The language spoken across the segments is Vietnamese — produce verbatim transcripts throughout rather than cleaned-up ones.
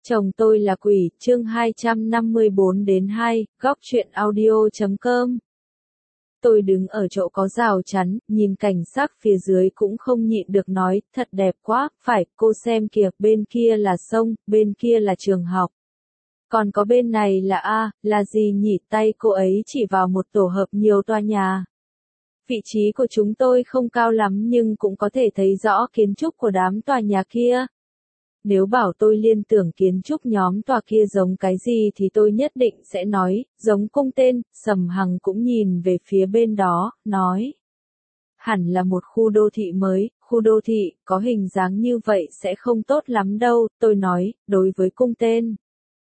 Chồng tôi là quỷ, chương hai trăm năm mươi bốn đến hai, góc truyện audio chấm com. Tôi đứng ở chỗ có rào chắn, nhìn cảnh sắc phía dưới cũng không nhịn được nói, thật đẹp quá, phải, cô xem kìa, bên kia là sông, bên kia là trường học. Còn có bên này là A, là gì nhỉ, tay cô ấy chỉ vào một tổ hợp nhiều tòa nhà. Vị trí của chúng tôi không cao lắm nhưng cũng có thể thấy rõ kiến trúc của đám tòa nhà kia. Nếu bảo tôi liên tưởng kiến trúc nhóm tòa kia giống cái gì thì tôi nhất định sẽ nói, giống cung tên. Sầm Hằng cũng nhìn về phía bên đó, nói. Hẳn là một khu đô thị mới, khu đô thị, có hình dáng như vậy sẽ không tốt lắm đâu, tôi nói, đối với cung tên.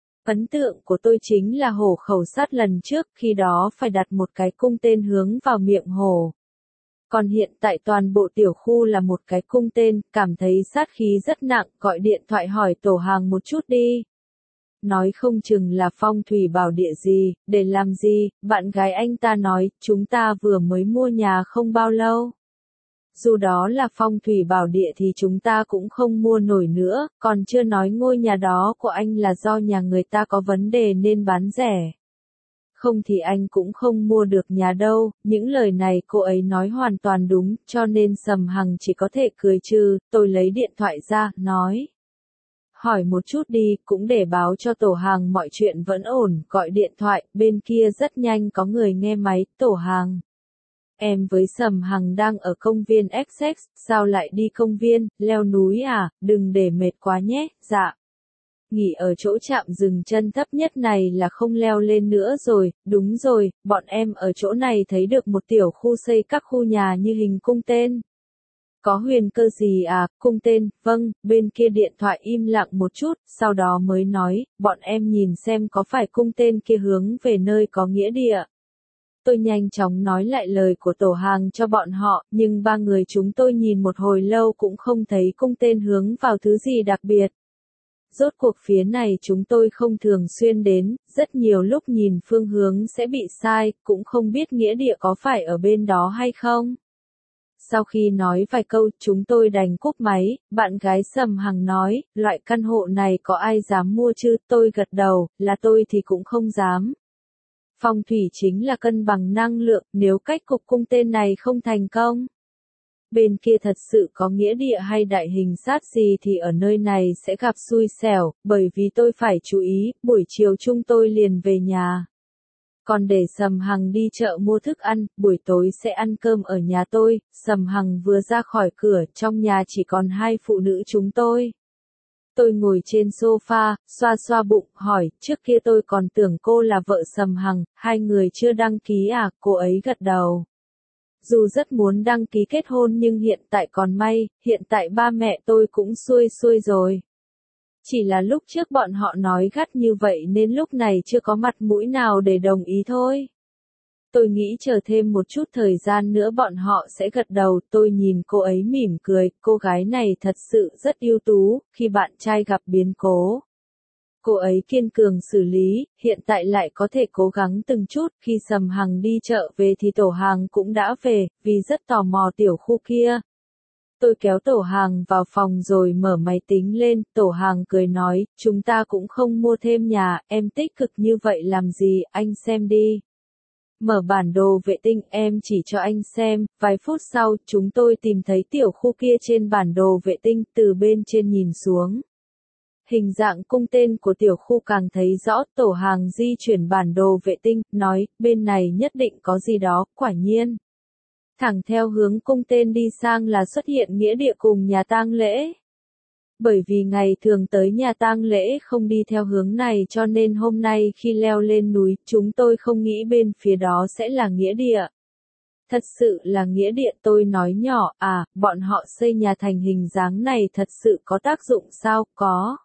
Ấn tượng của tôi chính là hổ khẩu sát lần trước, khi đó phải đặt một cái cung tên hướng vào miệng hổ. Còn hiện tại toàn bộ tiểu khu là một cái cung tên, cảm thấy sát khí rất nặng, gọi điện thoại hỏi tổ hàng một chút đi. Nói không chừng là phong thủy bảo địa gì, để làm gì, bạn gái anh ta nói, chúng ta vừa mới mua nhà không bao lâu. Dù đó là phong thủy bảo địa thì chúng ta cũng không mua nổi nữa, còn chưa nói ngôi nhà đó của anh là do nhà người ta có vấn đề nên bán rẻ. Không thì anh cũng không mua được nhà đâu, những lời này cô ấy nói hoàn toàn đúng, cho nên Sầm Hằng chỉ có thể cười trừ, tôi lấy điện thoại ra, nói. Hỏi một chút đi, cũng để báo cho tổ hàng mọi chuyện vẫn ổn, gọi điện thoại, bên kia rất nhanh có người nghe máy, tổ hàng. Em với Sầm Hằng đang ở công viên ích ích, sao lại đi công viên, leo núi à, đừng để mệt quá nhé, dạ. Nghỉ ở chỗ chạm dừng chân thấp nhất này là không leo lên nữa rồi, đúng rồi, bọn em ở chỗ này thấy được một tiểu khu xây các khu nhà như hình cung tên. Có huyền cơ gì à, cung tên, vâng, bên kia điện thoại im lặng một chút, sau đó mới nói, bọn em nhìn xem có phải cung tên kia hướng về nơi có nghĩa địa. Tôi nhanh chóng nói lại lời của tổ hàng cho bọn họ, nhưng ba người chúng tôi nhìn một hồi lâu cũng không thấy cung tên hướng vào thứ gì đặc biệt. Rốt cuộc phía này chúng tôi không thường xuyên đến, rất nhiều lúc nhìn phương hướng sẽ bị sai, cũng không biết nghĩa địa có phải ở bên đó hay không. Sau khi nói vài câu, chúng tôi đành cúp máy, bạn gái Sầm Hằng nói, loại căn hộ này có ai dám mua chứ, tôi gật đầu, là tôi thì cũng không dám. Phong thủy chính là cân bằng năng lượng, nếu cách cục cung tên này không thành công. Bên kia thật sự có nghĩa địa hay đại hình sát gì thì ở nơi này sẽ gặp xui xẻo, bởi vì tôi phải chú ý, buổi chiều chúng tôi liền về nhà. Còn để Sầm Hằng đi chợ mua thức ăn, buổi tối sẽ ăn cơm ở nhà tôi. Sầm Hằng vừa ra khỏi cửa, trong nhà chỉ còn hai phụ nữ chúng tôi. Tôi ngồi trên sofa, xoa xoa bụng, hỏi, trước kia tôi còn tưởng cô là vợ Sầm Hằng, hai người chưa đăng ký à, cô ấy gật đầu. Dù rất muốn đăng ký kết hôn nhưng hiện tại còn may, hiện tại ba mẹ tôi cũng xuôi xuôi rồi. Chỉ là lúc trước bọn họ nói gắt như vậy nên lúc này chưa có mặt mũi nào để đồng ý thôi. Tôi nghĩ chờ thêm một chút thời gian nữa bọn họ sẽ gật đầu, tôi nhìn cô ấy mỉm cười, cô gái này thật sự rất ưu tú, khi bạn trai gặp biến cố. Cô ấy kiên cường xử lý, hiện tại lại có thể cố gắng từng chút, khi Sầm Hằng đi chợ về thì tổ hàng cũng đã về, vì rất tò mò tiểu khu kia. Tôi kéo tổ hàng vào phòng rồi mở máy tính lên, tổ hàng cười nói, chúng ta cũng không mua thêm nhà, em tích cực như vậy làm gì, anh xem đi. Mở bản đồ vệ tinh em chỉ cho anh xem, vài phút sau chúng tôi tìm thấy tiểu khu kia trên bản đồ vệ tinh từ bên trên nhìn xuống. Hình dạng cung tên của tiểu khu càng thấy rõ, tổ hàng di chuyển bản đồ vệ tinh, nói, bên này nhất định có gì đó, quả nhiên. Thẳng theo hướng cung tên đi sang là xuất hiện nghĩa địa cùng nhà tang lễ. Bởi vì ngày thường tới nhà tang lễ không đi theo hướng này cho nên hôm nay khi leo lên núi, chúng tôi không nghĩ bên phía đó sẽ là nghĩa địa. Thật sự là nghĩa địa, tôi nói nhỏ, à, bọn họ xây nhà thành hình dáng này thật sự có tác dụng sao, có.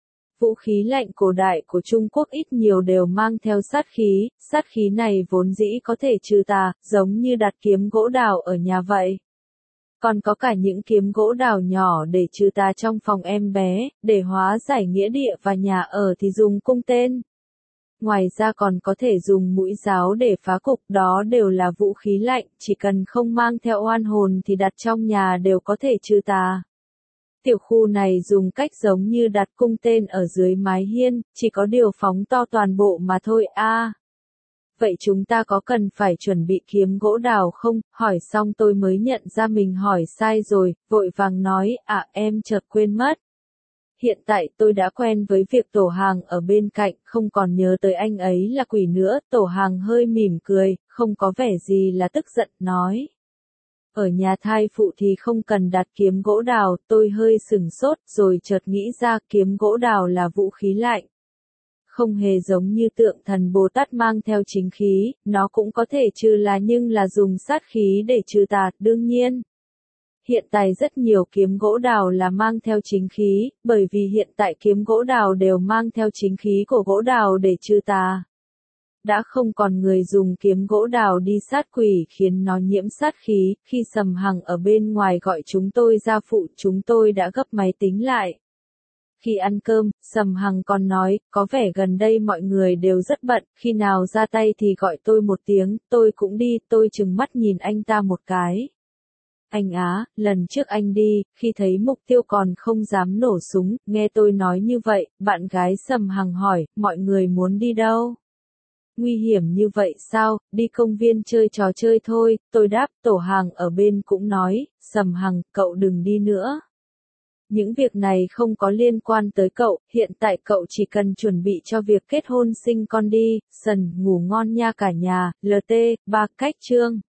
Vũ khí lạnh cổ đại của Trung Quốc ít nhiều đều mang theo sát khí, sát khí này vốn dĩ có thể trừ tà, giống như đặt kiếm gỗ đào ở nhà vậy. Còn có cả những kiếm gỗ đào nhỏ để trừ tà trong phòng em bé, để hóa giải nghĩa địa và nhà ở thì dùng cung tên. Ngoài ra còn có thể dùng mũi giáo để phá cục, đó đều là vũ khí lạnh, chỉ cần không mang theo oan hồn thì đặt trong nhà đều có thể trừ tà. Tiểu khu này dùng cách giống như đặt cung tên ở dưới mái hiên, chỉ có điều phóng to toàn bộ mà thôi a. À, vậy chúng ta có cần phải chuẩn bị kiếm gỗ đào không? Hỏi xong tôi mới nhận ra mình hỏi sai rồi, vội vàng nói, à em chợt quên mất. Hiện tại tôi đã quen với việc Tổ Hàng ở bên cạnh, không còn nhớ tới anh ấy là quỷ nữa. Tổ Hàng hơi mỉm cười, không có vẻ gì là tức giận, nói. Ở nhà thai phụ thì không cần đặt kiếm gỗ đào, tôi hơi sửng sốt rồi chợt nghĩ ra kiếm gỗ đào là vũ khí lạnh. Không hề giống như tượng thần Bồ Tát mang theo chính khí, nó cũng có thể trừ là nhưng là dùng sát khí để trừ tà, đương nhiên. Hiện tại rất nhiều kiếm gỗ đào là mang theo chính khí, bởi vì hiện tại kiếm gỗ đào đều mang theo chính khí của gỗ đào để trừ tà. Đã không còn người dùng kiếm gỗ đào đi sát quỷ khiến nó nhiễm sát khí, khi Sầm Hằng ở bên ngoài gọi chúng tôi ra phụ, chúng tôi đã gấp máy tính lại. Khi ăn cơm, Sầm Hằng còn nói, có vẻ gần đây mọi người đều rất bận, khi nào ra tay thì gọi tôi một tiếng, tôi cũng đi, tôi trừng mắt nhìn anh ta một cái. Anh Á, lần trước anh đi, khi thấy mục tiêu còn không dám nổ súng, nghe tôi nói như vậy, bạn gái Sầm Hằng hỏi, mọi người muốn đi đâu? Nguy hiểm như vậy sao, đi công viên chơi trò chơi thôi, tôi đáp. Tổ Hàng ở bên cũng nói, Sầm Hằng, cậu đừng đi nữa. Những việc này không có liên quan tới cậu, hiện tại cậu chỉ cần chuẩn bị cho việc kết hôn sinh con đi. Sần, ngủ ngon nha cả nhà. lờ tê, ba cách chương.